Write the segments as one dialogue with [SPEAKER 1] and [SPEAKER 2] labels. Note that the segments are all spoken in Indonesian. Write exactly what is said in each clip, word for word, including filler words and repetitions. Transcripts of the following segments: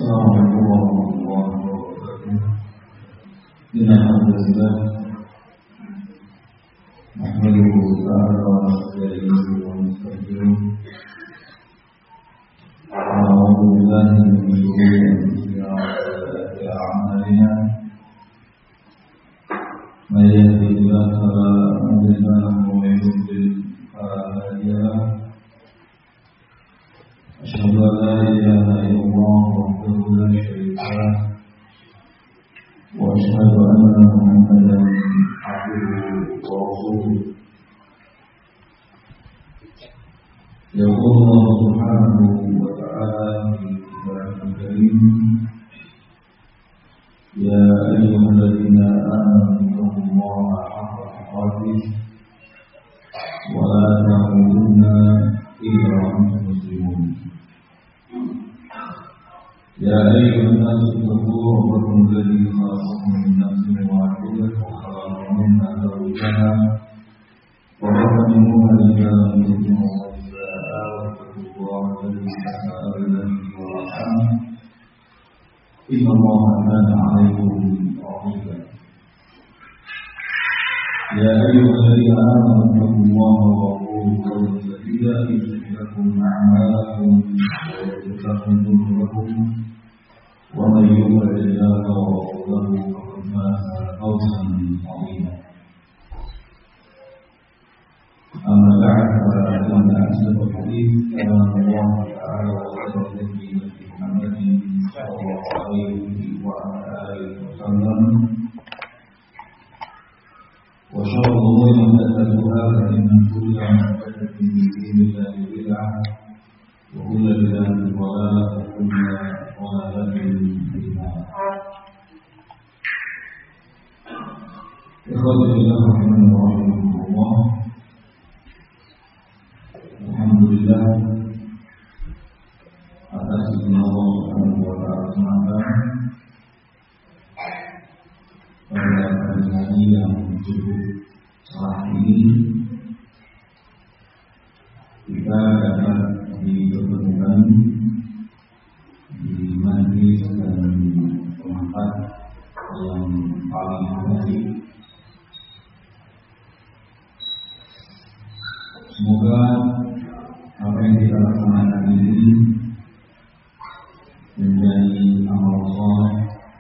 [SPEAKER 1] Assalamualaikum warahmatullahi wabarakatuh. Alhamdulillah, nahmaduhu ta'ala wa nasta'inuhu wa nastaghfiruh. A'udzu billahi min shururi anfusina wa sayyi'ati a'malina. May yahdihillahu fala mudilla lahu wa may yudlil fala hadiya lahu. أشهد أن لا إله إلا الله وحده لا شريك له وأشهد أن محمدا عبده ورسوله. يقول الله سبحانه وتعالى في كتابه الكريم: يا أيها الذين آمنوا اتقوا الله حق تقاته ولا تموتن إلا وأنتم مسلمون. يا أيها الناس اتقوا ربكم الذي خلقكم من نفس واحدة وخلق منها زوجها وبث منهما رجالا كثيرا ونساء واتقوا الله الذي تساءلون به والأرحام إن الله كان عليكم رقيبا. يا أيها الذين آمنوا اتقوا الله وقولوا قولا سديدا يصلح لكم أعمالكم ويغفر لكم ذنوبكم ومن يطع الله ورسوله فقد فاز فوزا عظيما. أما بعد فإن أصدق الحديث كلام الله تعالى وخير الهدي هدي محمد صلى الله عليه وعلى آله وسلم وشر الأمور محدثاتها فإن كل محدثة في دين الله بدعة وكل بدعة ضلالة وكل ضلالة في النار. إخوتي في الله رحمه الله، alhamdulillah atas izin Allah Subhanahu wa taala semata pada pagi hari yang cukup cerah ini kita dapat dipertemukan di majlis dan tempat yang paling baik. Semoga apa yang kita laksanakan ini menjadi amal saleh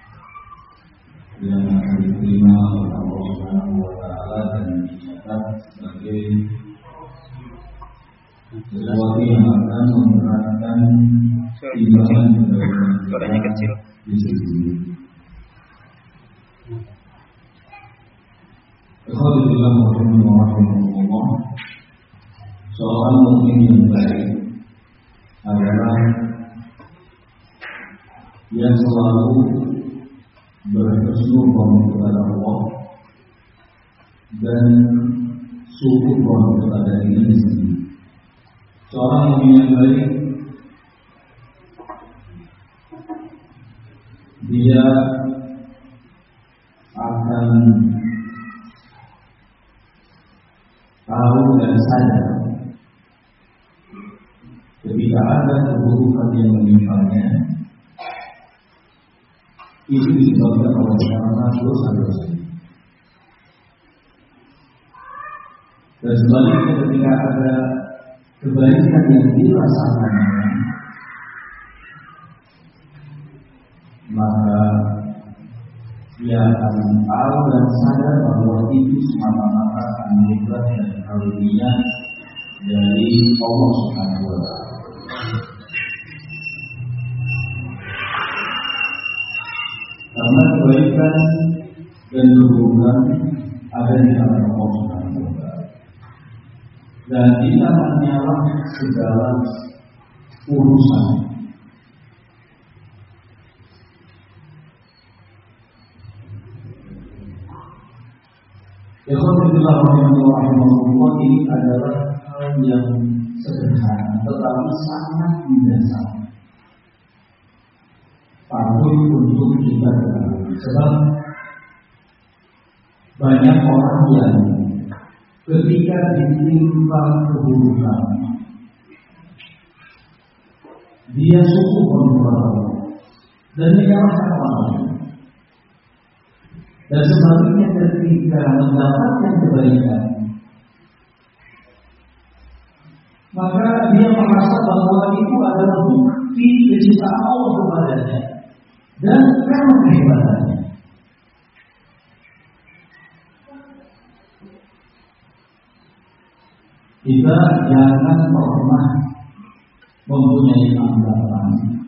[SPEAKER 1] yang akan diterima oleh Allah Subhanahu wa taala dan dicatat sebagai sesuatu yang akan memberatkan timbangan
[SPEAKER 2] suaranya kecil
[SPEAKER 1] di sini. Alhamdulillah warahmatullah. Seorang mukmin yang baik adalah yang selalu berhusnuzon kepada Allah dan syukur kepada dirinya sendiri. Seorang mukmin yang baik dia akan tahu dan sadar ketika ada keburukan yang menimpanya itu disebabkan oleh karena dosa-dosa. Dan sebaliknya ketika ada kebaikan yang dirasakan, maka dia akan tahu dan sadar bahwa itu semata-mata anugerah dan karunia dari Allah Subhanahu wa taala. Karena kebaikan dan keburukan ada di tangan Allah Subhanahu wa taala. Dan di tangannya lah segala urusan. Alhamdulillah rahimahullah, ini adalah hal yang sederhana tetapi sangat mendasar. Patut untuk kita ketahui. Sebab banyak orang yang ketika ditimpa keburukan dia syukur kepada Allah. dan menyalahkan orang lain. Dan sebaliknya ketika mendapatkan kebaikan, maka dia merasa bahwa itu adalah bukti kecintaan Allah kepadanya dan karena kehebatannya. Kita jangan pernah mempunyai anggapan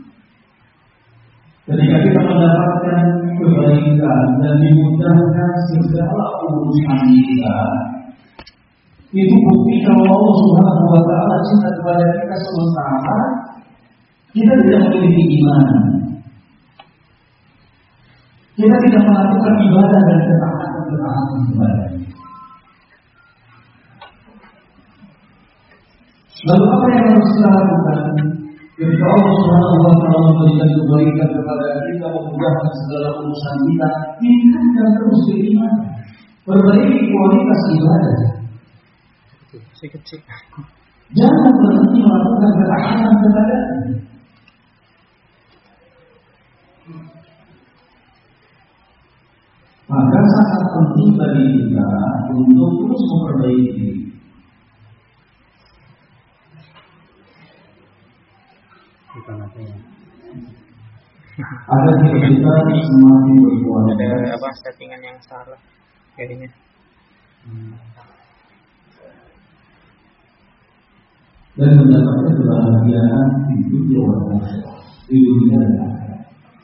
[SPEAKER 1] ketika kita mendapatkan kebaikan dan dimudahkan segala urusan kita, itu bukti kalau Allah Subhanahu wa Ta'ala cinta kepada kita, sementara kita tidak memiliki iman, kita tidak melakukan ibadah dan ketaatan-ketaatan kepada-Nya. Lalu apa yang harus kita lakukan? Ketika Allah Subhanahu wa Ta'ala memberikan kebaikan kepada kita, memudahkan segala urusan kita, tingkatkan terus beriman, perbaiki kualitas ibadah. Jangan berhenti melakukan ketaatan kepada-Nya. Maka sangat penting bagi kita untuk terus memperbaiki agar hidup kita semakin berkualitas.
[SPEAKER 2] Ada apa settingan yang salah kayaknya. Hmm.
[SPEAKER 1] Dan mendapatkan kebahagiaan di dunia dan akhirat, di dunia dan akhirat.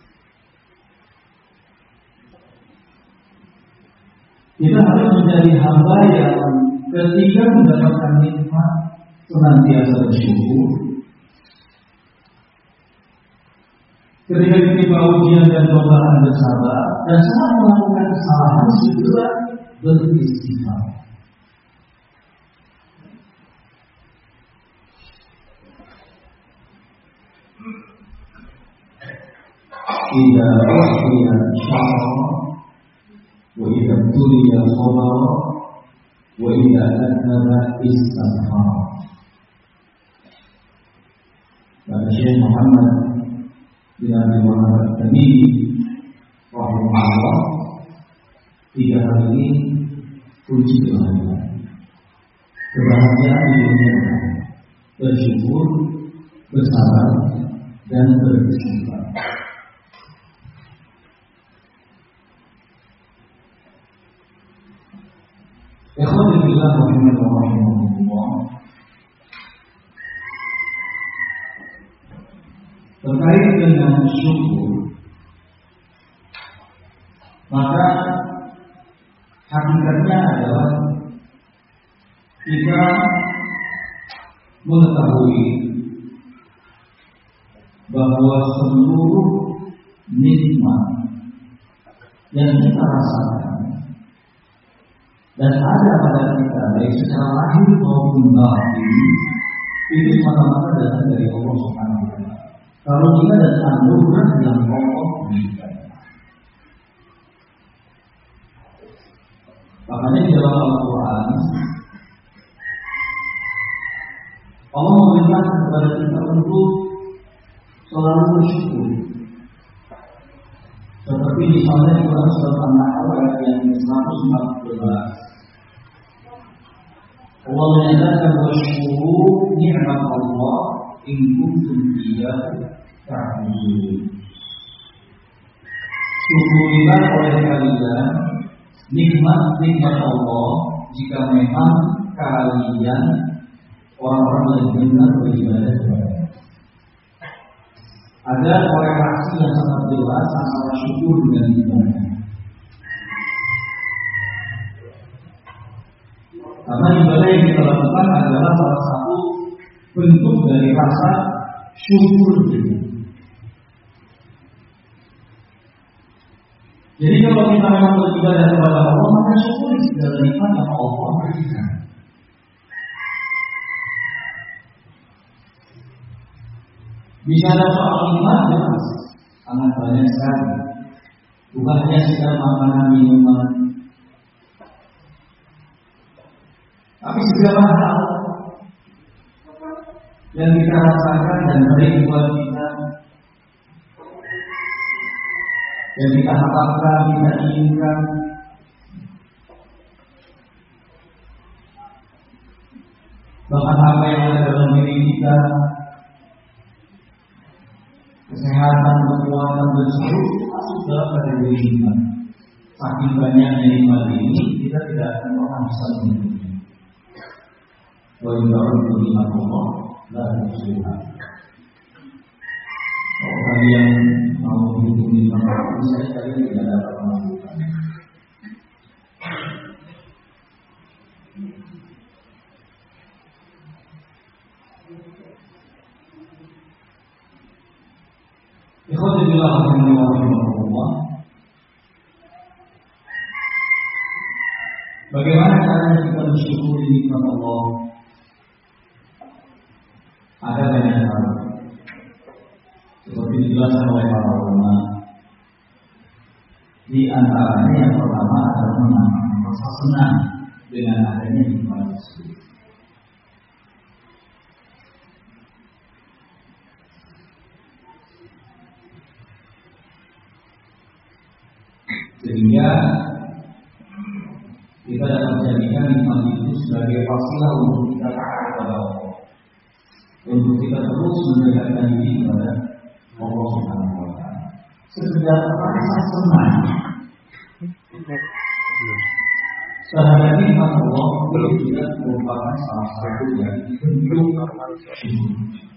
[SPEAKER 1] Kita harus menjadi hamba yang ketika mendapatkan nikmat senantiasa bersyukur. Ketika ditimpa ujian dan cobaan bersabar, dan saat melakukan kesalahan segera beristighfar. Idza uhiya syara wa idza tuliya sabar wa idza adnaba istaghfar. Kata Syekh Muhammad bin Abdul Wahab At-Tamimi rahimahullah, tiga hal ini kunci kebahagiaan. Kebahagiaan di dunia, bersyukur, bersabar, dan beristighfar. Ikhwani fillah rahimahullah, terkait dengan syukur, maka hakikatnya adalah kita mengetahui bahwa seluruh nikmat yang kita rasakan dan ada pada kita baik secara lahir maupun batin, itu semata-mata datang dari Allah Subhanahu wa Ta'ala. Kalau kita dan anugerah yang Allah berikan. Makanya di dalam Al-Quran Allah memerintahkan kepada kita untuk selalu bersyukur. Seperti misalnya di dalam surat An-Nahl ayat yang seratus empat belas. Allah menyatakan wasyukuru ni'mat Allah in kuntum iyyahu ta'budun. Syukurilah oleh kalian nikmat-nikmat Allah jika memang kalian orang-orang yang benar beribadah kepada-Nya. Ada korelasi yang sangat jelas antara syukur dengan ibadah. Karena ibadah yang kita lakukan adalah salah satu bentuk dari rasa syukur kita. Jadi kalau kita memang beribadah kepada Allah, maka syukur segala nikmat yang Allah berikan. Bicara soal nikmat jelas, sangat banyak sekali. Bukan hanya sekedar makanan minuman, tapi segala hal yang kita rasakan dan baik buat kita yang kita harapkan, kita inginkan. Bahkan apa yang ada dalam diri kita, kesehatan, kekuatan, dan seluruh masuk dalam kategori iman. Saking banyaknya iman ini, kita tidak akan pernah bisa menghitungnya. Wa innahu Allah la yuhsiha. Kalau kalian mau menghitung iman Allah, saya kalian tidak dapat melakukannya. Ikhwatillah rahimahullah. Bagaimana caranya kita bersyukur nikmat Allah? Ada banyak hal. Seperti dijelaskan oleh para ulama. Di antaranya yang pertama adalah menanam rasa senang dengan adanya nikmat tersebut. Sehingga kita dapat menjadikan nikmat itu sebagai wasilah untuk kita taat kepada Allah, untuk kita terus mendekatkan diri kepada Allah Subhanahu wa Ta'ala. Sekedar rasa senang terhadap nikmat Allah belum juga merupakan salah satu dari bentuk syukur.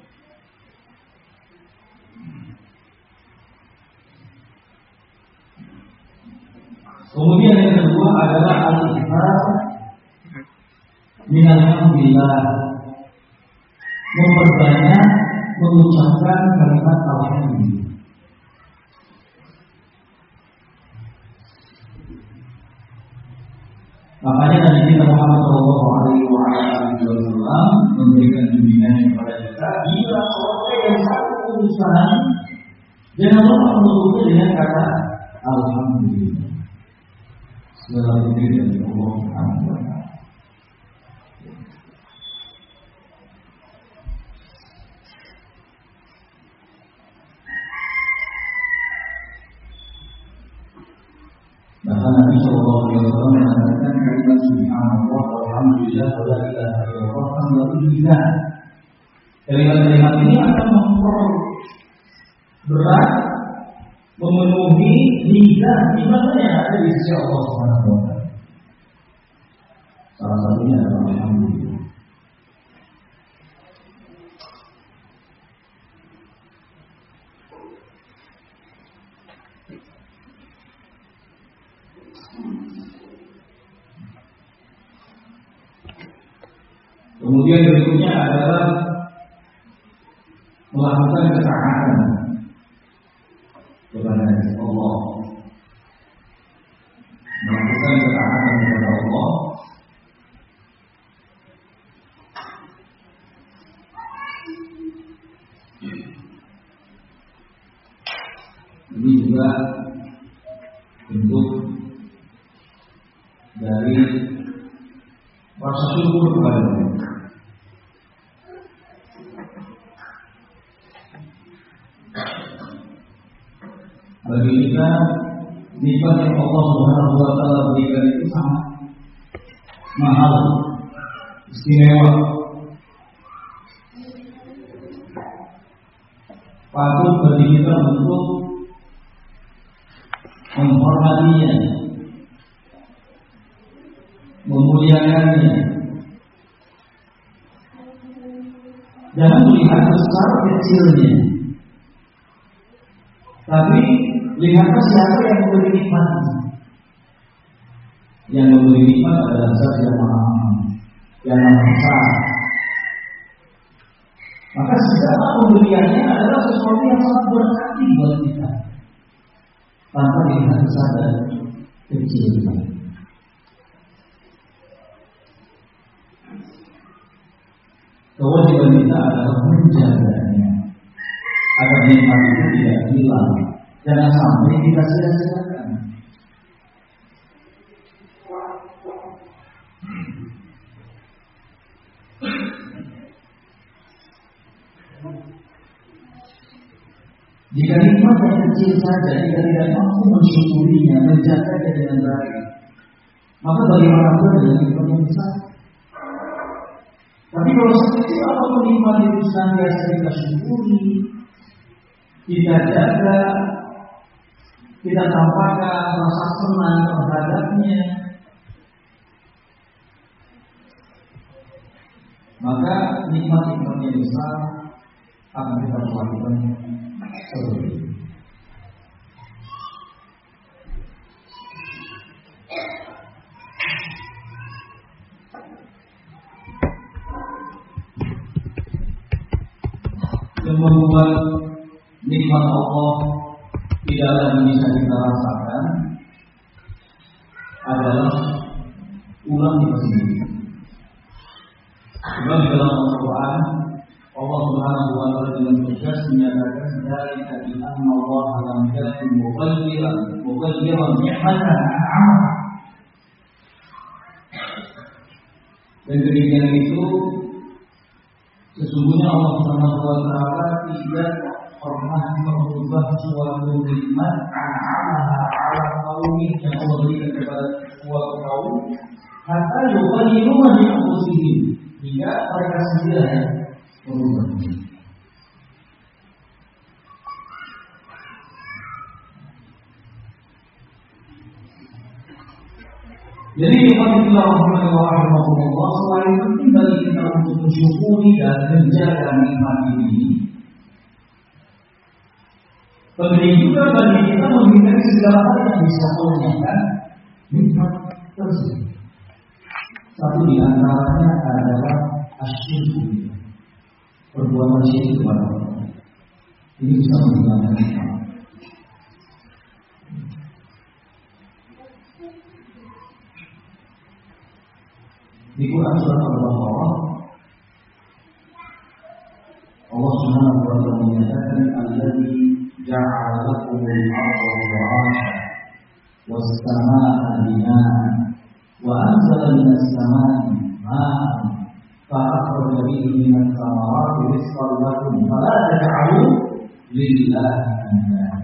[SPEAKER 1] Kemudian yang kedua adalah al-ikhlas min alhamdulillah, memperbanyak mengucapkan kalimat alhamdulillah. Makanya Nabi kita Muhammad Shallallahu Alaihi Wasallam memberikan bimbingan kepada kita, bila seorang yang satu urusan jangan lupa menutupnya dengan kata alhamdulillah. Segala puji dari Allah Subhanahu wa Ta'ala. Bahkan Nabi Shallallahu Alaihi Wasallam mengatakan kalimat Subhanallah walhamdulillah wa la ilaha illallah alhamdulillah. Kalimat-kalimat ini akan memperberat, memenuhi lidah iman yang ada di sisi Allah Subhanahu wa Ta'ala. Salah satunya adalah alhamdulillah. Kemudian berikutnya adalah melakukan ketaatan kepada Allah, melakukan ketaatan kepada Allah. Ini juga bentuk dari rasa syukur kepada Allah. Bagi kita, nikmat yang Allah Subhanahu wa Ta'ala berikan itu sangat mahal, istimewa. Patut bagi kita untuk menghormatinya, memuliakannya. Jangan melihat besar kecilnya, tapi lihatlah siapa yang memberi nikmat. Yang memberi nikmat adalah Zat yang Maha, yang Maha Besar. Maka segala pemberiannya adalah sesuatu yang sangat berarti buat kita, tanpa dilihat besar dan kecilnya. Kewajiban kita adalah menjaganya agar nikmat itu tidak hilang. Jangan sampai kita sia-siakan. Jika nikmat yang kecil saja kita tidak mampu mensyukurinya, menjaganya dengan baik, maka bagaimana pula dengan nikmat yang besar? Tapi kalau sekecil apapun nikmat itu senantiasa kita syukuri, kita jaga, kita tampakkan rasa senang terhadapnya, maka nikmat-nikmat yang besar akan kita lakukan seperti itu. Yang membuat nikmat Allah tidak lagi bisa kita rasakan adalah ulang kita sendiri. Sebab di dalam Al-Quran Allah Subhanahu wa Ta'ala dengan tegas menyatakan dari kalimat Allah alam yakun mughayyiran mughayyiran ni'matan an'amah. Dan demikian itu sesungguhnya Allah Subhanahu wa Ta'ala tidak pernah mengubah suatu nikmat an'amah ala qaumin yang Allah berikan kepada suatu kaum hatta yughayyiru ma bi anfusihim, hingga mereka sendiri yang merubahnya. Jadi alhamdulillah rahimahullah, selain penting bagi kita untuk mensyukuri dan menjaga nikmat ini, penting juga bagi kita menghindari segala hal yang bisa menyebabkan nikmat tersebut. Satu di antaranya adalah asyirku, perbuatan syirik kepada Allah. Ini bisa menghilangkan nikmat. Di Quran surat Al-Baqarah Allah Subhanahu wa Ta'ala menyatakan alladzi ja'ala lakumul arda firashan was samaa'a binaan wa anzala minas samaa'i ma'an fa akhraja bihi minas thamarati rizqan lakum fala taj'alu lillahi andada.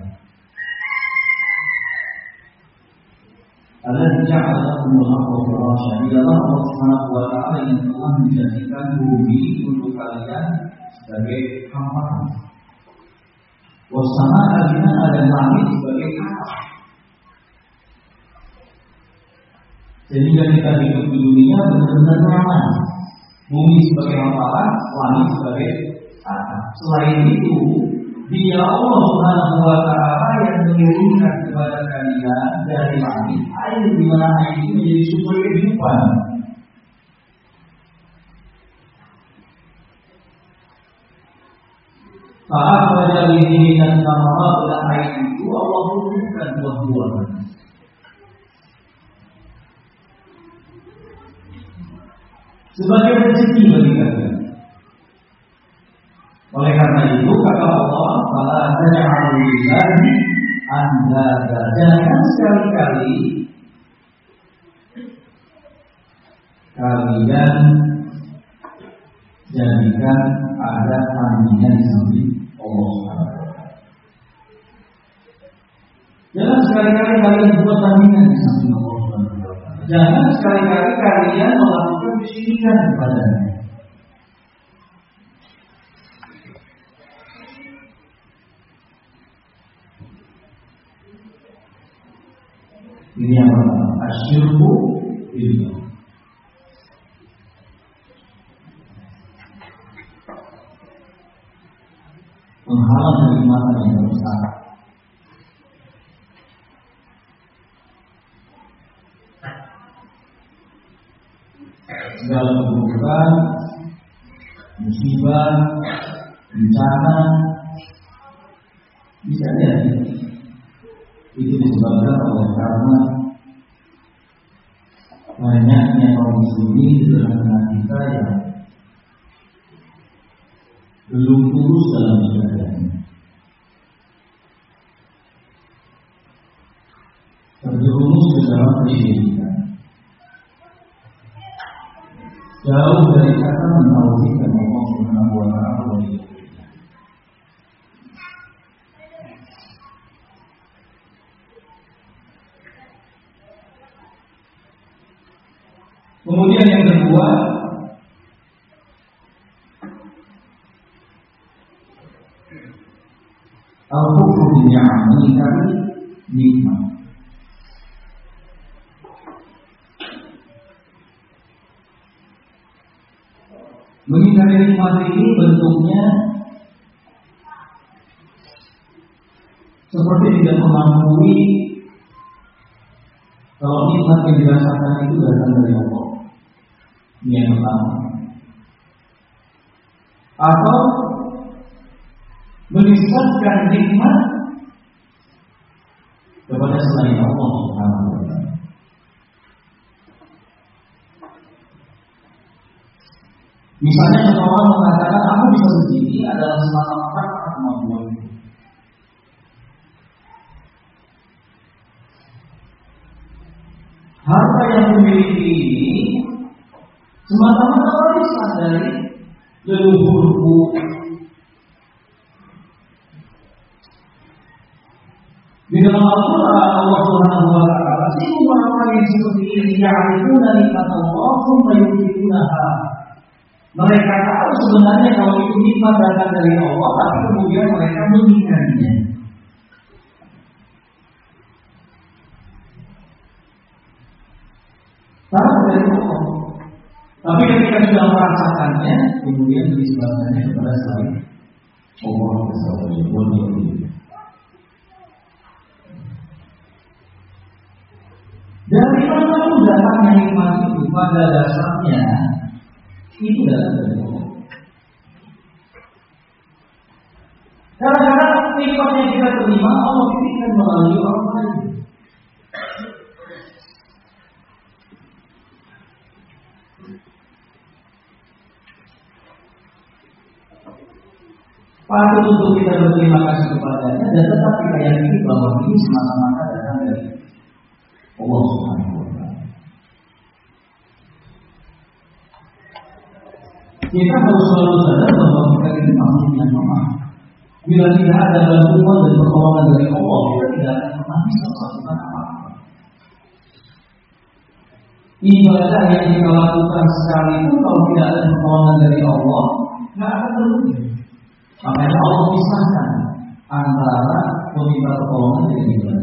[SPEAKER 1] Allah ja'ala lakumul arda firashan, ialah Allah Subhanahu wa Ta'ala yang telah menjadikan bumi untuk kalian sebagai hamparan, wassamaa'a binaan, dan langit sebagai atap. Sehingga kita hidup di dunia benar-benar nyaman. Bumi sebagai hamparan, langit sebagai atap. Selain itu, Dia Allah Subhanahu wa Ta'ala yang menurunkan kepada kalian dari langit air, di mana air itu menjadi sumber kehidupan. Saat pada ini dan nama pada air itu Allah turunkan buah-buahan. Sebagai rezeki bagi kalian. Oleh karena itu kata Allah, "Fala taj'alu lillahi andada." Jangan sekali-kali kalian jadikan ada tandingan di samping Allah Subhanahu wa Ta'ala. Jangan sekali-kali kalian buat tandingan di samping Allah Subhanahu wa Ta'ala. Jangan sekali-kali kalian melakukan kesyirikan kepadanya. Ini yang pertama, asyirku billah. Menghalang kenikmatan yang terbesar. Segala keburukan, musibah, bencana bisa jadi itu disebabkan oleh karena banyaknya kaum muslimin di tengah-tengah kita yang belum lurus dalam ibadahnya, terjerumus ke dalam kesyirikan, jauh dari kata mentauhidkan Allah Subhanahu wa Ta'ala. Kemudian yang kedua, al-kufru bi ni'am, mengingkari nikmat. Mengingkari nikmat ini bentuknya seperti tidak mengakui kalau nikmat yang dirasakan itu datang dari Allah. Ini yang pertama. Atau menisbatkan nikmat kepada selain Allah Subhanahu wa taala. Misalnya seseorang mengatakan aku bisa begini adalah semata-mata karena kemampuanku. Harta yang memiliki ini semata-mata warisan dari leluhurku. Di dalam Al-Quran Allah Subhanahu wa taala sibuk orang-orang yang seperti ini ya'rifuna nikmat Allah tsumma yunfiqunaha. Mereka tahu sebenarnya kalau itu nikmat datang dari Allah, tapi kemudian mereka mengingkarinya. Tahu dari Allah, tapi ketika sudah merasakannya, kemudian disebabkannya kepada selain Allah Subhanahu wa taala. Dari mana pun datangnya nikmat itu pada dasarnya itu datang dari Allah. Kadang-kadang nikmat yang kita terima Allah titipkan melalui orang lain. Patut untuk kita berterima kasih kepadanya dan tetap kita yakini bahwa ini semata-mata datang dari Allah Subhanahu wa taala. Kita harus selalu sadar bahwa kita ini makhluk yang lemah. Bila tidak ada bantuan dan pertolongan dari Allah, kita tidak akan pernah bisa melakukan apa-apa. Ibadah yang kita lakukan sekalipun kalau tidak ada pertolongan dari Allah, tidak akan terwujud. Makanya Allah pisahkan antara meminta pertolongan dan ibadah.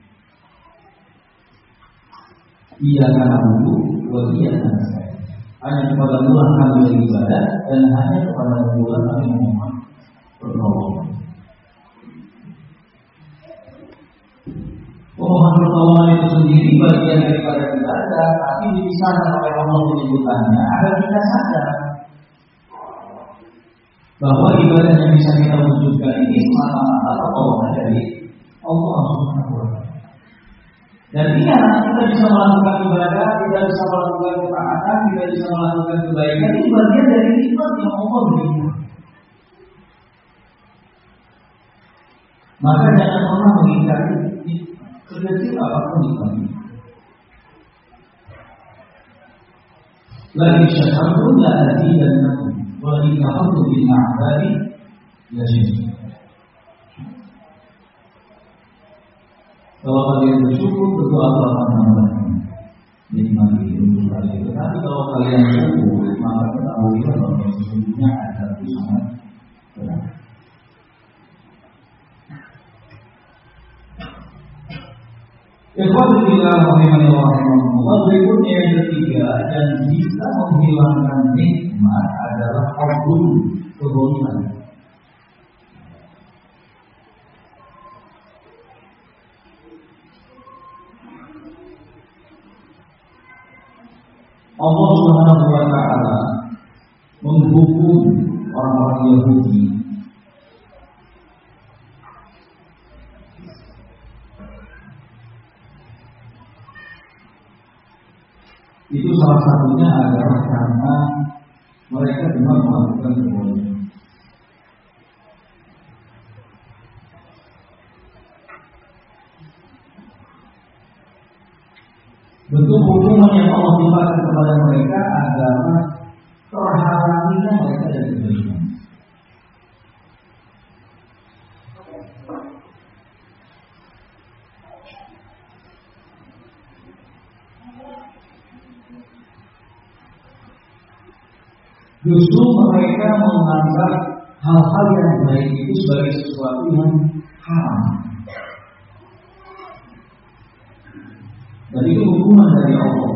[SPEAKER 1] Ia karena itu, ia karena saya. Hanya kepada Allah kami beribadah dan hanya kepada Allah kami memohon pertolongan. Memohon pertolongan itu sendiri bagian daripada ibadah, tapi dipisahkan oleh Allah penyebutannya agar kita sadar bahwa ibadah yang bisa kita wujudkan ini semata-mata pertolongan dari Allah Subhanahu wa taala. Dan iya, kita bisa melakukan ibadah, kita bisa melakukan ketaatan, kita bisa melakukan kebaikan, itu bagian dari nikmat yang Allah berikan. Maka jangan pernah mengingkari sekecil apapun nikmat. Lagi syakarun la azidannakum wa in kafartum bil a'dadi la syadid. Kalau kalian bersyukur, tentu Allah akan menambahkan nikmat itu tadi. Tetapi kalau kalian syukur, maka ketahuilah bahwa sesungguhnya ada itu sangat berat. Ikhwan fillah rahimani wa rahimakumullah, berikutnya yang ketiga dan bisa menghilangkan nikmat adalah hubul kebaikan. Allah Subhanahu wa taala menghukum orang-orang Yahudi itu salah satunya adalah karena mereka memang melakukan kebaikan. Bentuk hukuman yang Allah timpakan kepada mereka adalah terhalanginya mereka dari kebaikan. Justru mereka menganggap hal-hal yang baik itu sebagai sesuatu yang haram. Dan itu hukuman dari Allah.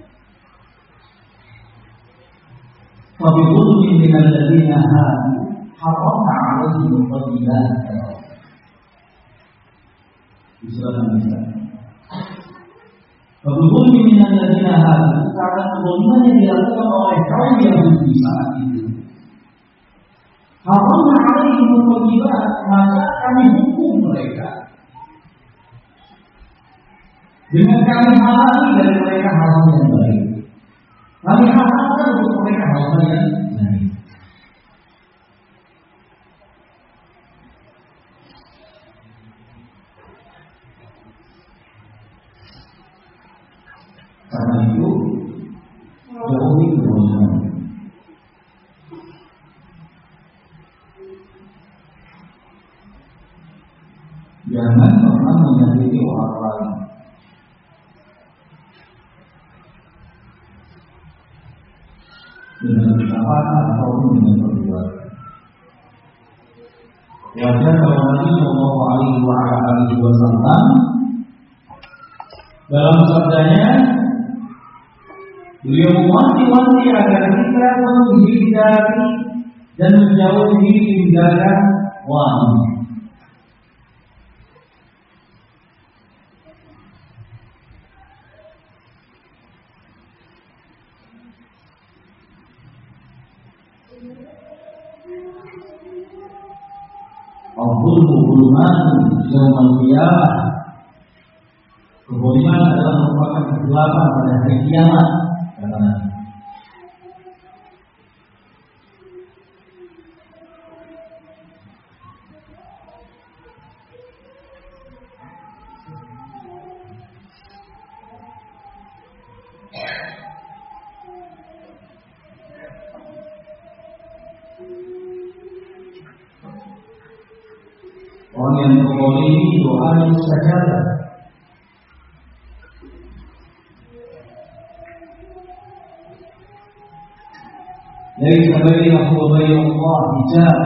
[SPEAKER 1] Fabidulmin minal ladzina hadu haramna 'alaihim thayyibat. Di surat An-Nisa. Fabidulmin minal ladzina hadu, karena kezaliman yang dilakukan oleh kaum Yahudi saat itu. Haramna 'alaihim thayyibat, maka kami hukum mereka dengan kami halangi dari mereka hal-hal yang baik. Kami haramkan untuk mereka hal-hal yang baik. Karena itu jauhi kezaliman. Jangan pernah menyakiti orang lain. Dengan ucapan ataupun dengan perbuatan. Wajar kalau Nabi Shallallahu Alaihi Wasallam dalam sabdanya, beliau mewanti-wanti agar kita menghindari dan menjauhi tindakan wanita. Al-Zulmu Zulman Yawmal Qiyamah. Kezaliman adalah merupakan kegelapan pada hari kiamat, kata Nabi. Orang yang mengolimi doanya mustajabah. Laisa bainahu wa baina Allah hijab.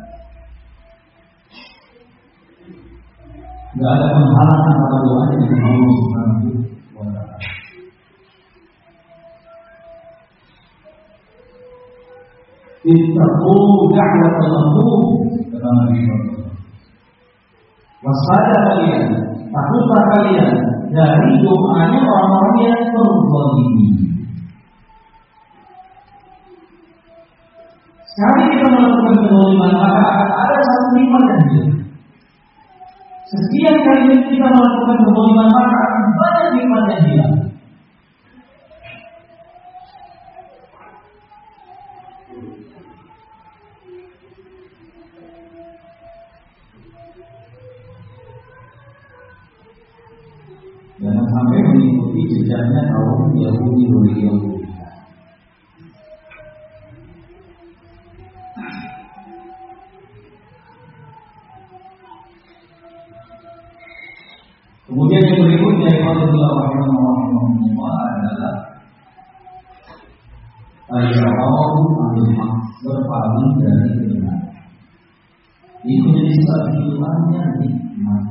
[SPEAKER 1] Tidak ada penghalang antara doanya dengan Allah Subhanahu wa Ta'ala. Ittaqu da'watal mazlum, kata Nabi. Waspada kalian, takutlah kalian dari doanya orang-orang yang terzalimi. Sekali kita melakukan kezaliman, maka akan ada satu nikmat yang hilang. Setiap kali kita melakukan kezaliman, maka akan banyak nikmat yang hilang. Jangan sampai mengikuti jejaknya kaum Yahudi Yahudi. Kemudian yang berikutnya yang Allah rahimahullah adalah al-i'radu 'anil haqq, berpaling dari kebenaran. Itu jadi satu hilangnya nikmat.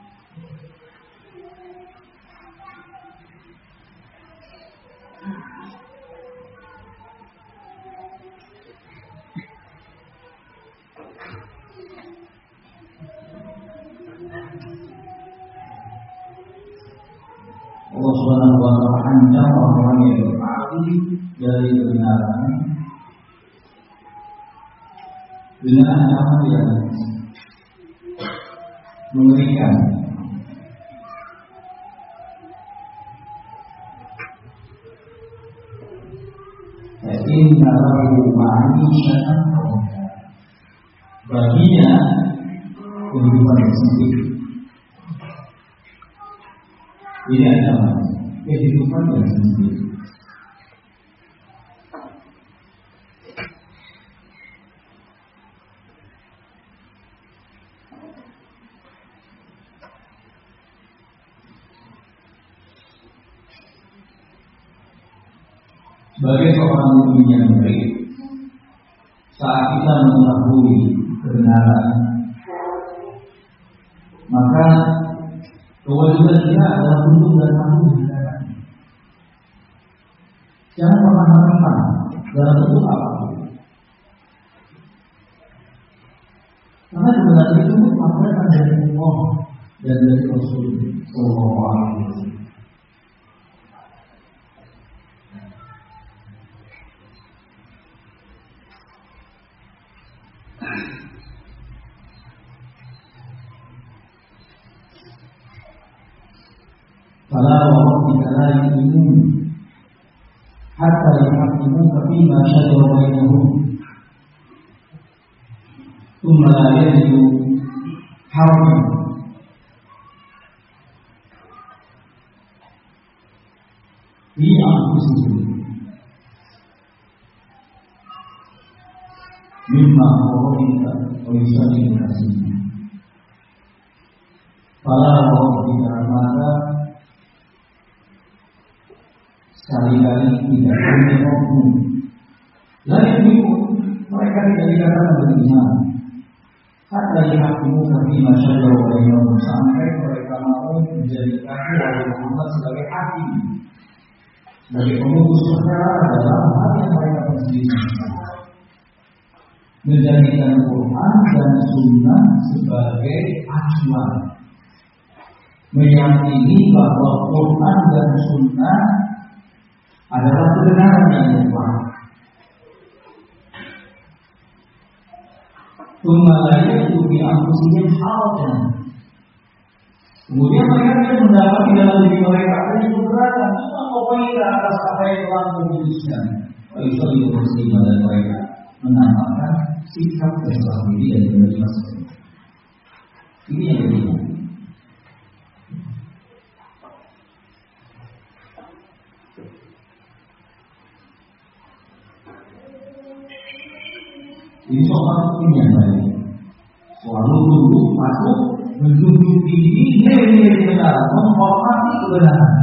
[SPEAKER 1] Allah Subhanahu wa Ta'ala ancam orang yang berpaling dari kebenaran dengan ancaman yang mengerikan. Inna lahu ma'ishatan dhanka, baginya kehidupan yang sempit. Ini adalah kehidupan yang sempit. Sebagai seorang mukmin yang baik, saat kita mengetahui kebenaran, maka kewajiban kita adalah untuk dan patuh terhadap. Jangan pernah menentang dalam bentuk apapun. Karena kebenaran itu adalah dari Allah dan dari Rasul Sallallahu Alaihi Wasallam. Fala wa rabbika la yu'minun hatta yuhaqqimuka fima shajara bainahum thumma la yajidu harajan fi anfusihim mimma qadita wa yusallimu taslima. Fala wa rabbika, maka sekali-kali tidak punya hukum. Lalu mereka tidak dikatakan beriman. Hatta yahakimu fi ma syajara bainahum, sampai mereka mau menjadikan Nabi Muhammad sebagai hakim, sebagai pemutus perkara dalam hal yang mereka perselisihkan. Menjadikan Quran dan Sunnah sebagai acuan, meyakini bahwa Quran dan Sunnah adalah kebenaran yang mutlak. Kemudian itu diangkusinya harajan. Kemudian mereka tidak mendapat di dalam diri mereka ada keberatan, cuma pokoknya atas apa yang telah memutuskan. Itu itu muslimah dan mereka menampakkan sikap berserah diri dan menerima sesuatu. Ini yang kedua. Ini soal hukum yang baik. Selalu tunduk patuh, menjunjung tinggi nilai-nilai kebenaran, menghormati kebenaran.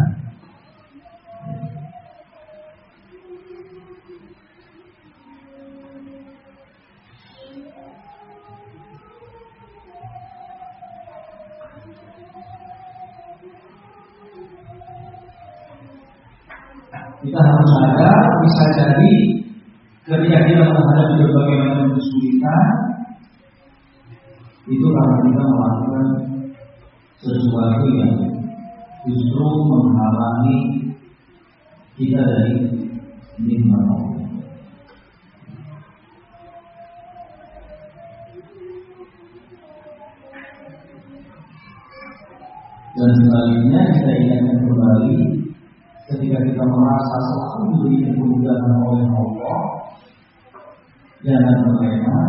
[SPEAKER 1] Kita harus sadar, bisa jadi ketika kita menghadapi berbagai macam kesulitan, itu karena kita melakukan sesuatu yang justru menghalangi kita dari nikmat Allah. Dan sebaliknya kita ingatkan kembali, ketika kita merasa selalu diberikan kemudahan oleh Allah, jangan terlena,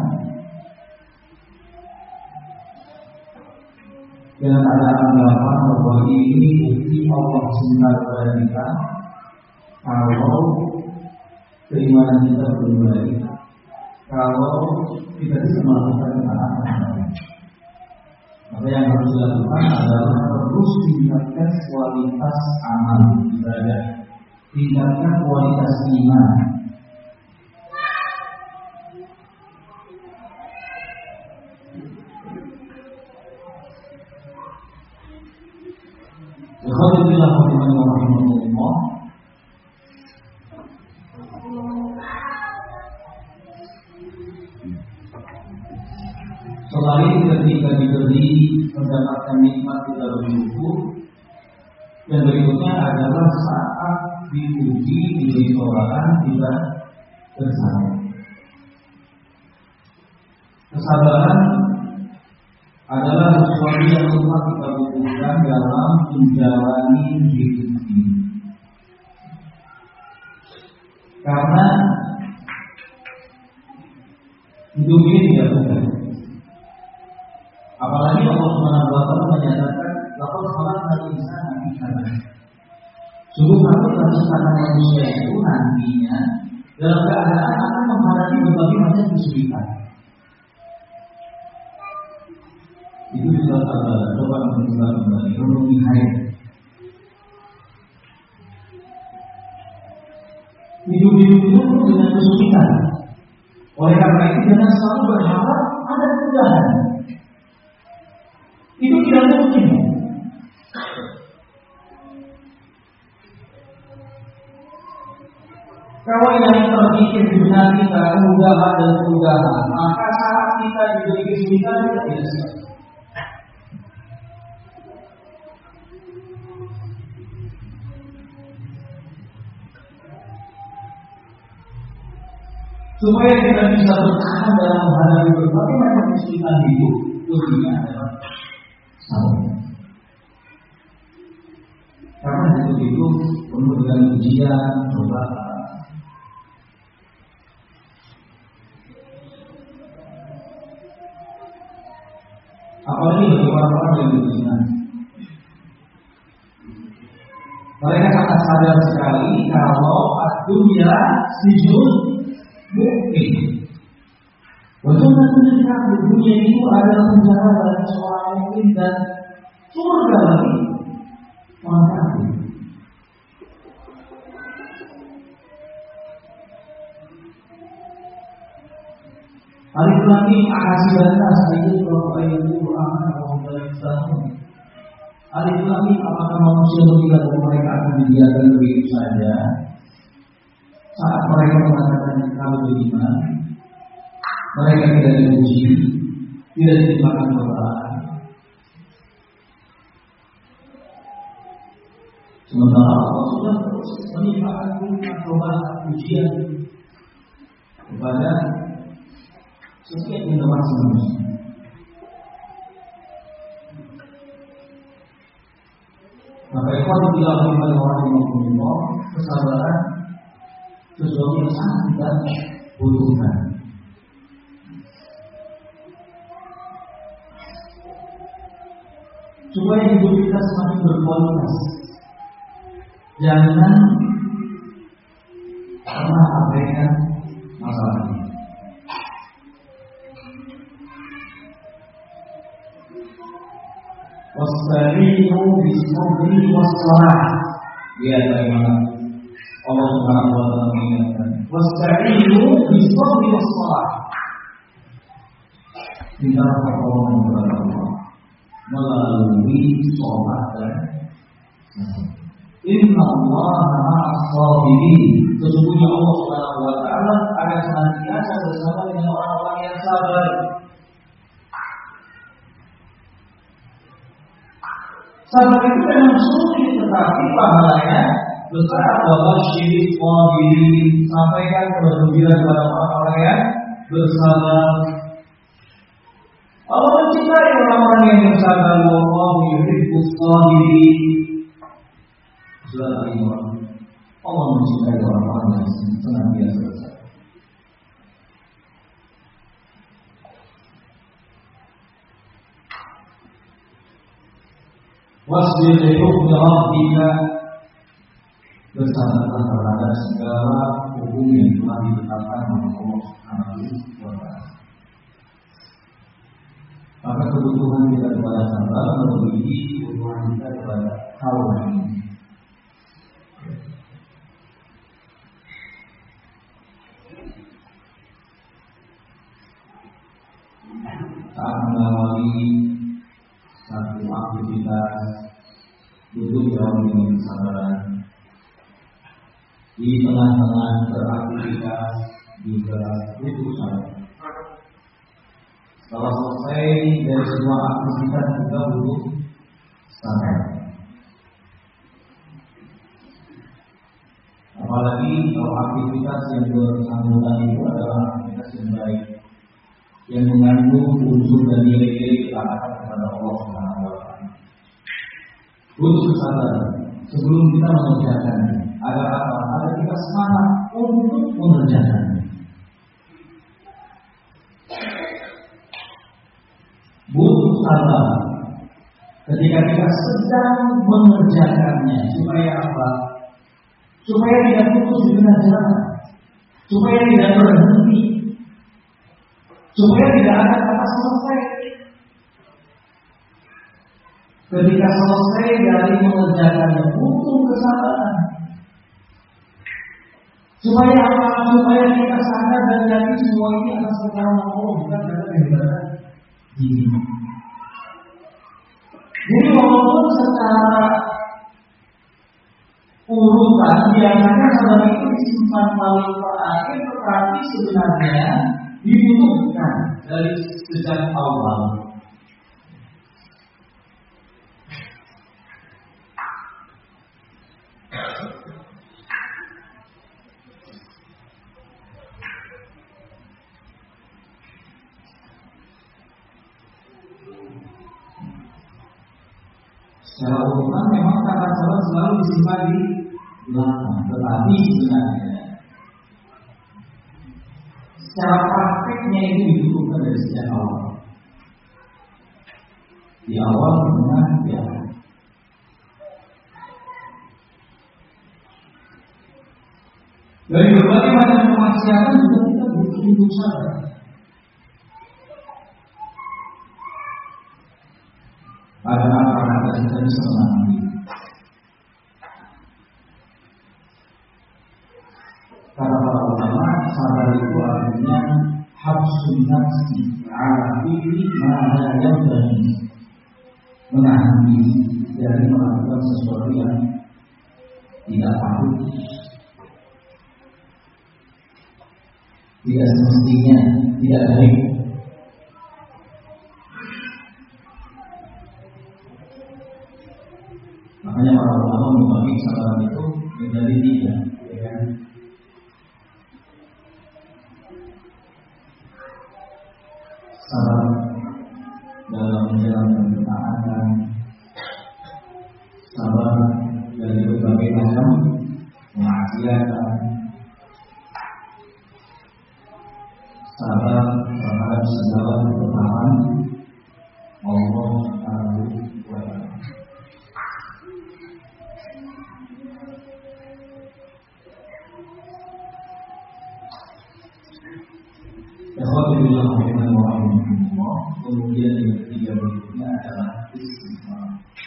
[SPEAKER 1] jangan ada anggapan bahwa ini bukti Allah cinta kepada kita. Kalau keimanan kita belum baik, kalau kita tidak melakukan ketaatan, maka yang harus dilakukan adalah terus tingkatkan kualitas amal ibadah, tingkatkan kualitas iman. Alhamdulillah warahmatullah. Selain ketika diberi mendapatkan nikmat kita bersyukur, yang berikutnya adalah saat diuji, diberi cobaan kita bersabar. Kesabaran adalah sesuatu yang telah kita butuhkan dalam menjalani hidup ini. Karena hidup ini tidak mudah. Apalagi Allah Subhanahu wa taala menyatakan, "Laqad khalaqnal insana fi kabad." Sungguh kami telah menciptakan manusia itu nantinya dalam keadaan akan menghadapi berbagai macam kesulitan. Itu juga sabar. Coba mencoba kembali renungi hayat. Hidup-hidup itu dengan kesulitan. Oleh karena itu jangan selalu berharap ada kemudahan. Itu tidak mungkin. Kalau yang terpikir dunia kita kemudahan dan kemudahan, maka saat kita diberi kesulitan kita tidak siap. Supaya kita bisa bertahan dalam menghadapi berbagai macam kesulitan hidup, kuncinya adalah sabar. Karena hidup itu penuh dengan ujian, cobaan. Apalagi bagi orang-orang yang beriman, mereka sangat sadar sekali kalau dunia sijun mungkin. Bagaimana mereka dunia itu adalah penjara bagi seorang mukmin dan surga bagi orang kafir. Alif lam mim ahasiban nas ayyuhum ayyuhum amanu wa yastahun. Alif lam mim, apakah manusia mengira bahwa mereka akan dibiarkan begitu saja? Saat mereka mengatakan kami beriman, mereka tidak diuji, tidak ditimpakan cobaan. Sementara Allah sudah terus menimpakan cobaan ujian kepada setiap generasi manusia. Maka ikhwan dilakukan oleh orang yang mempunyai kesabaran sesuatu yang sangat kita butuhkan. Supaya hidup kita semakin berkualitas. Jangan pernah abaikan masalah ini. Wasta'inu bis-sabri was-salah. Lihat bagaimana Allah Subhanahu wa taala mengingatkan. Wasta'inu bis-sabri was-salah. Minta pertolongan kepada Allah melalui sholat dan Inna Allah ma'as-sabirin. Sesungguhnya Allah Subhanahu wa taala akan senantiasa bersama dengan orang-orang yang sabar. Sabar itu memang sulit, tetapi pahalanya besar. Wabashir sabirin, sampaikan kabar gembira kepada orang-orang yang bersabar. Allah mencintai orang-orang yang bersabar. Wallahu yuhibbus sabirin. Sudah Allah, Allah mencintai orang-orang yang senantiasa bersabar. Wasbir li hukmi rabbika, bersabarlah terhadap segala hukum yang telah ditetapkan oleh Allah Subhanahu wa taala. Maka kebutuhan kita kepada sabar melebihi kebutuhan kita kepada hawa ini. Saat mengawali satu aktivitas, butuh jauh dengan kesabaran. Di tengah-tengah beraktivitas juga butuh sabar. Setelah selesai dari semua aktivitas juga butuh sabar. Apalagi kalau aktivitas yang bersangkutan itu adalah aktivitas yang baik, yang mengandung unsur dan nilai-nilai ketaatan kepada Allah Subhanahu wa taala. Butuh kesabaran sebelum kita mengerjakan, agar apa? Agar kita semangat untuk mengerjakan. Butuh sabar ketika kita sedang mengerjakannya, supaya apa? Supaya tidak putus di tengah jalan, supaya tidak berhenti, supaya tidak ada kata selesai. Ketika selesai dari mengerjakannya, butuh kesabaran. Supaya apa? Supaya kita sadar dan yakin semua ini atas pertolongan Allah, bukan karena kehebatan diri. Jadi walaupun secara urutan biasanya saudara itu disimpan paling terakhir, tetapi sebenarnya dibutuhkan dari sejak awal. Secara urutan memang kata salat selalu disimpan di belakang, tetapi sebenarnya secara prakteknya itu dibutuhkan dari sejak awal. Di awal dengan di akhir. Dari berbagai macam kemaksiatan juga kita butuh untuk sadar. Padahal karena kita bisa menangani. Kata para ulama, sadar itu artinya habsun nafsi ala fi'li ma la yanbaghi, menahan diri dari melakukan sesuatu yang tidak patut, tidak semestinya, tidak baik. Makanya para ulama membagi sabar itu menjadi tiga, ya kan? Sabar dalam menjalankan ketaatan, sabar dari berbagai macam kemaksiatan, sabar terhadap segala ketetapan Allah Subhanahu wa Ta'ala. Alhamdulillah, alhamdulillah. Kemudian yang ketiga berikutnya adalah istighfar.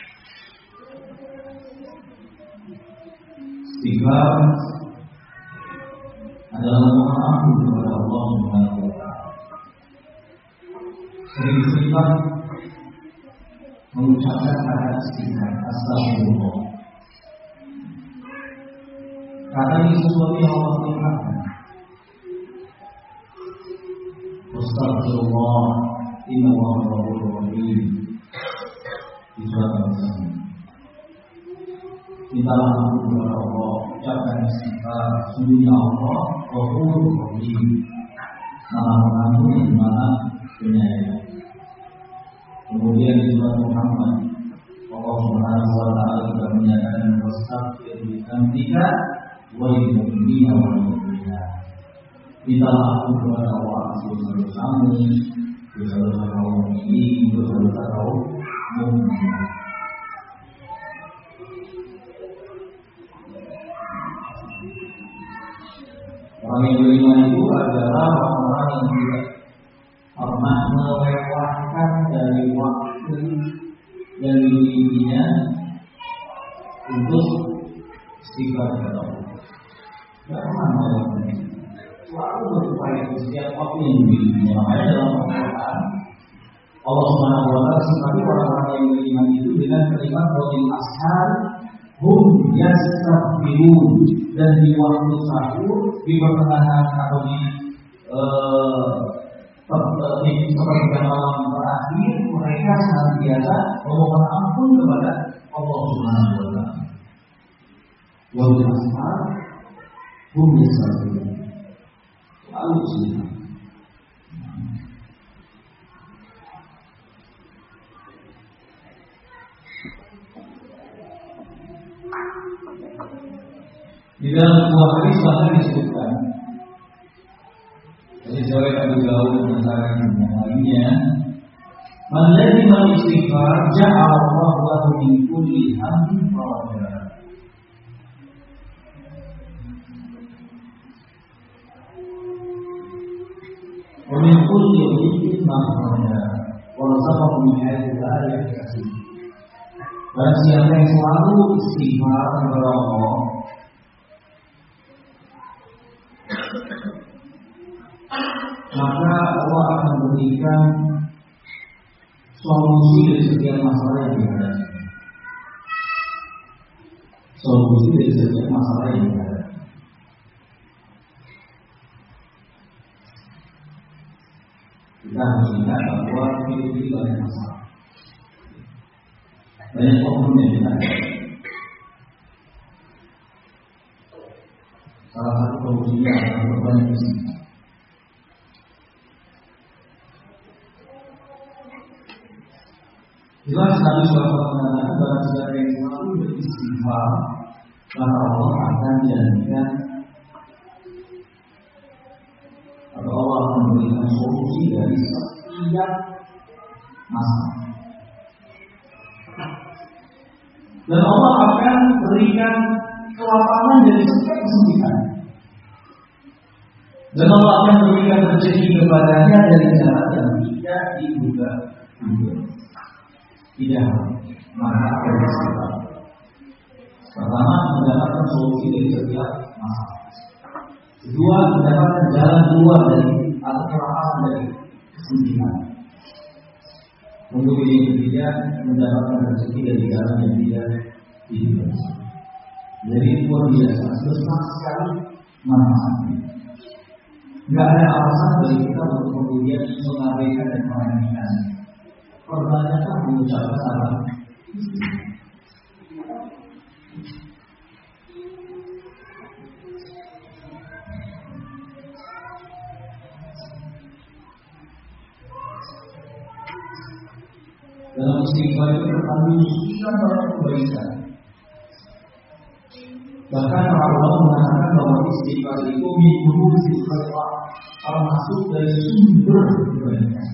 [SPEAKER 1] Istighfar adalah mohon ampun kepada Allah Subhanahu wa Ta'ala. Sering-sering mengucapkan kata istighfar, astagfirullah. Kata ini sesuatu yang Allah tinggalkan. Astagfirullah, inna Allah ghafurur rahim. Di surat Al-Baqarah. Mintalah ampun kepada Allah, ucapkan istighfar, sungguhnya Allah ghafurur rahim, Maha Pengampun dan Maha Penyayang. Kemudian di surat Muhammad, Allah Subhanahu wa Ta'ala juga menyatakan wastaghfir li dzambika wa lil mu'minina wal mu'minat. Mintalah ampun kepada Allah atas dosa-dosamu, dosa-dosa kaum mukminin, dosa-dosa kaum mukminat. Orang yang beriman itu adalah orang yang tidak pernah melewatkan dari waktu yang dimilikinya untuk istighfar kepada Allah. Tidak pernah melewatkan. Selalu berupaya di setiap waktu yang dimilikinya. Makanya dalam Al-Quran Allah Subhanahu wa Ta'ala sifati orang-orang yang beriman itu dengan kalimat qaulil ashar hum yastaghfirun, dan di waktu sahur, di pertengahan atau di di sepertiga malam terakhir, mereka senantiasa memohon ampun kepada Allah Subhanahu wa Ta'ala. Qaulil ashar hum yastaghfirun. Lalu sih, di dalam sebuah hadis bahkan disebutkan, dari riwayat Abu Dawud dan yang lainnya, man lazima istighfar ja'ala Allah lahu min kulli hammin faraja. Wa min kulli dhiqin makhraja wa razaqahu min haythu la yahtasib. Dan siapa yang selalu istighfar kepada Allah, maka Allah akan memberikan solusi dari setiap masalah yang dihadapi. Solusi dari setiap masalah yang dihadapi. Kita harus ingat bahwa hidup itu banyak masalah, banyak problem yang kita hadapi. Salah satu solusinya adalah berbanyak istighfar. Jelas Nabi shallallahu alaihi wasallam mengatakan bahwa siapa yang selalu beristighfar, maka Allah akan jadikan atau Allah akan memberikan solusi dari setiap masalah. Dan Allah akan berikan kelapangan dari setiap kesempitan. Dan Allah akan berikan rezeki kepadanya dari jalan yang tidak diduga. Tidak, maka apa yang kita? Pertama, mendapatkan solusi dari setiap masalah. Kedua, mendapatkan jalan keluar dari atau kelapangan dari kesempitan. Untuk yang ketiga, mendapatkan rezeki dari jalan yang tidak diduga. Jadi luar biasa, besar sekali manfaatnya. Tidak ada alasan bagi kita untuk kemudian mengabaikan dan meremehkan. Perbanyakan mengucapkan salam. Dalam istighfar itu terkandung sekian banyak kebaikan. Bahkan para ulama mengatakan bahwa istighfar itu minum istighfar termasuk dari sumber kebaikan.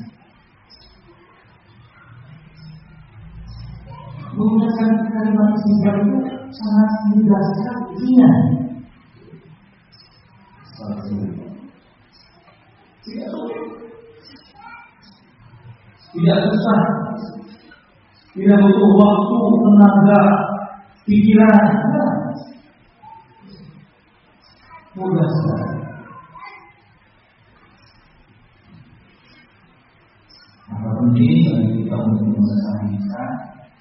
[SPEAKER 1] Menggunakan kalimat istighfar itu sangat mudah sekali, ringan. Tidak sulit, tidak susah, tidak butuh waktu, tenaga, pikiran. Mudah sekali. Maka penting bagi kita untuk mengesahkan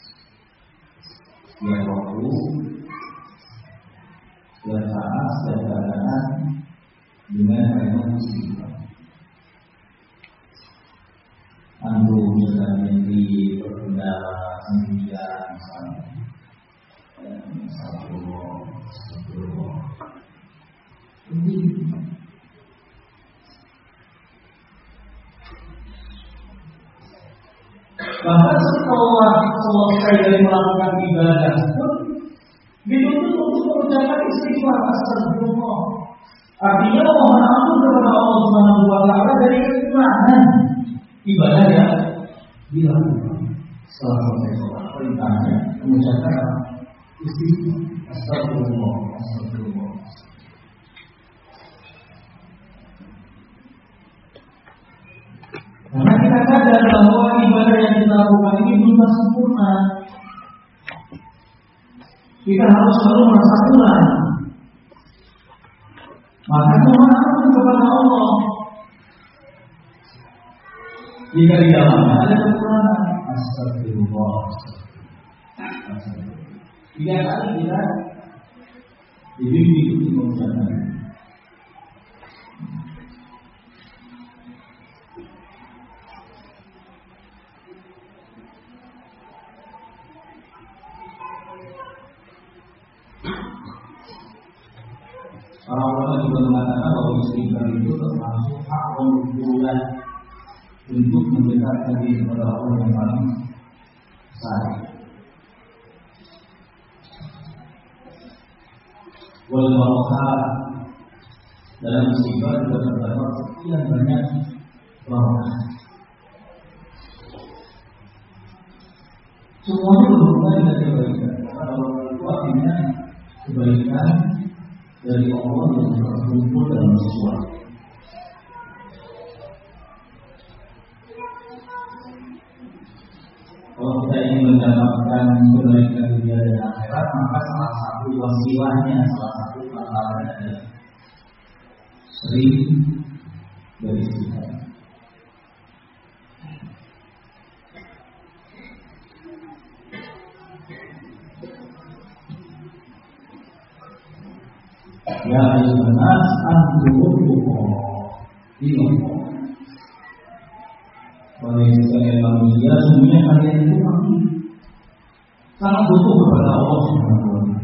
[SPEAKER 1] setiap waktu, setiap saat, setiap keadaan dengan kalimat istighfar. Antum sedang di pergaulan sendirian, misalnya, astagfirullah, astagfirullah. Ini bahkan setelah selesai dari melakukan ibadah pun dituntut untuk mengucapkan istighfar, astagfirullah. Artinya mohon ampun kepada Allah Subhanahu wa taala dari kekurangan ibadah yang dilakukan. Setelah selesai sholat, perintahnya mengucapkan istighfar, astagfirullah, astagfirullah. Karena kita sadar bahwa ibadah yang kita lakukan ini belum sempurna. Kita harus selalu merasa kurang. Maka mohon ampun kepada Allah. Jika di dalamnya ada kekurangan, astagfirullah. Tiga kali kita dibimbing untuk mengucapkan. Para ulama juga mengatakan bahwa istighfar itu termasuk hak bulan untuk mendekatkan diri kepada Allah yang paling besar. Wal barakah dalam istighfar juga terdapat sekian banyak barakah. Semuanya berhubungan dengan kebaikan. Karena barakah itu artinya kebaikan dari Allah yang terkumpul dalam sesuatu. Kalau kita ingin mendapatkan kebaikan dunia dan akhirat, maka salah satu wasilahnya, salah satu peralatannya adalah sering beristirahat. Ya ayuhanas antum fuqara. Wahai sekalian manusia, semuanya kalian itu mati sangat butuh kepada Allah Subhanahu wa Ta'ala.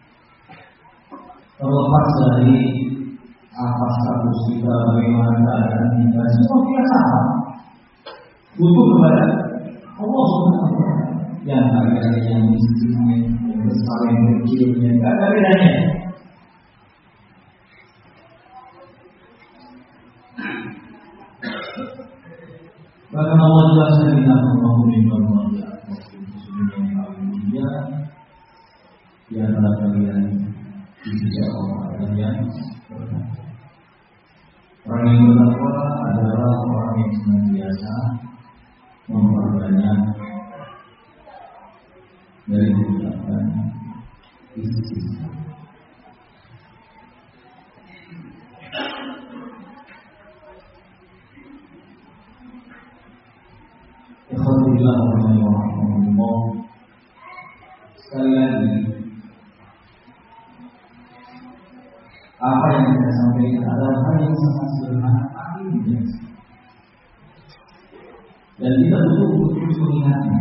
[SPEAKER 1] Terlepas dari apa status kita, bagaimana keadaan kita, semua kita sama butuh kepada Allah Subhanahu wa Ta'ala. Yang ada yang miskinnya, yang besar, yang kecilnya, tidak ada bedanya. Bahkan Allah jelaskan di dalam Al-Qur'an di antara kalian di sisi Allah kalian orang yang bertakwa adalah orang yang senantiasa memperbanyak dari mengucapkan istighfar. Alhamdulillah warahmatullah. Sekali lagi, apa yang kita sampaikan adalah hal yang sangat sederhana, tapi biasa. Dan kita butuh untuk terus mengingatnya.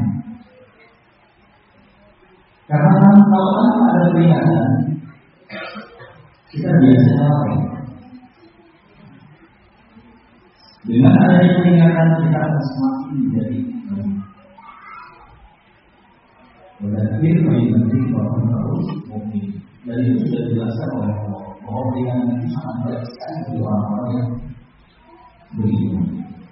[SPEAKER 1] Karena kalau tanpa ada peringatan, kita biasanya lalai. Dengan adanya peringatan kita akan semakin menjadi baik. Berarti paling penting bahwa harus mukmin. Dan itu sudah dijelaskan oleh Allah bahwa peringatan itu sangat baik sekali bagi orang-orang yang beriman.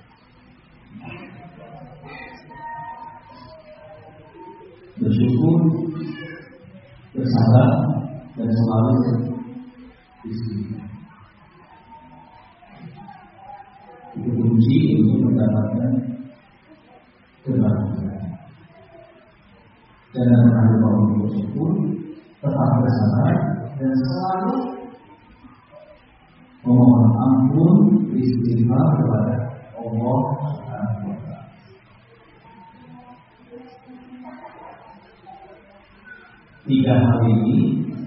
[SPEAKER 1] Bersyukur, bersabar, dan selalu beristighfar. Itu kunci untuk mendapatkan kebahagiaan. Jangan pernah lupa untuk bersyukur, tetap bersabar, dan selalu memohon ampun, istighfar kepada Allah Subhanahu wa Ta'ala. Tiga hal ini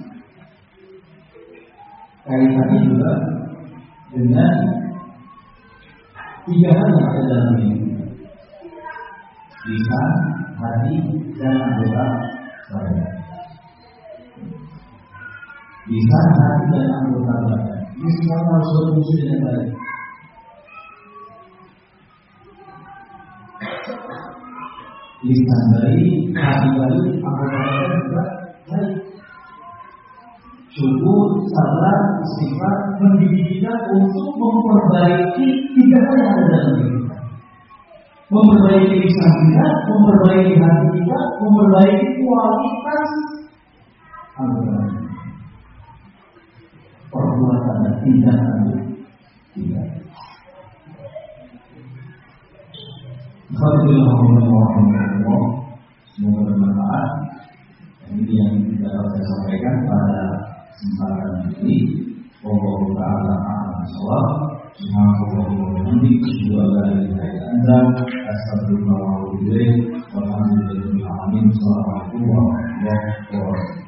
[SPEAKER 1] kaitannya juga dengan tiga hal yang ada dalam hidup: lisan, hati, dan anggota badan. Lisan, hati, dan anggota badan ini semua harus berfungsi dengan baik. Lisan baik, hati baik, anggota badan juga baik. Syukur, sabar, istighfar mendidik kita untuk memperbaiki tiga hal yang ada dalam diri kita. Memperbaiki lisan kita, memperbaiki hati kita, memperbaiki kualitas anggota perbuatan dan tindakan kita. Alhamdulillah, semoga bermanfaat. Ini yang kita dapat sampaikan pada kesempatan ini. Wallahu ta'ala a'lam bishawab. Subhanallah wa bihamdihi, asyhadu an la ilaha illa anta, astaghfiruka wa atubu ilaik. Walhamdulillahil alamin. Assalamualaikum warahmatullahi wabarakatuh.